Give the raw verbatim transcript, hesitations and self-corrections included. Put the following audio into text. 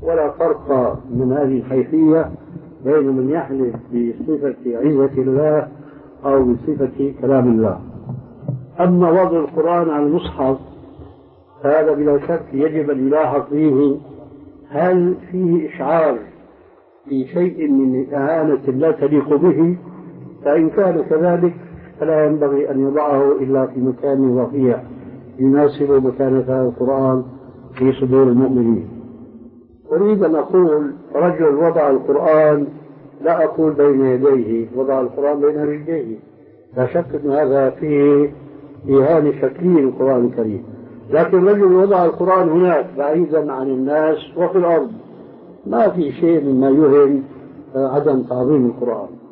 ولا فرق من هذه الحيثية بين من يحلف بصفة عزة الله أو بصفة كلام الله. أما وضع القرآن على المصحف هذا بلا شك يجب أن يلاحظ فيه هل فيه إشعار بشيء من إهانة لا تليق به، فإن كان كذلك فلا ينبغي أن يضعه إلا في مكان رفيع يناسب مكانة هذا القرآن في صدور المؤمنين. أريد أن أقول رجل وضع القرآن، لا أقول بين يديه، وضع القرآن بين رجليه، لا شك أن هذا فيه إهانة شكلي للقرآن الكريم، لكن رجل وضع القرآن هناك بعيدا عن الناس وفي الأرض ما في شيء مما يهم عدم تعظيم القرآن.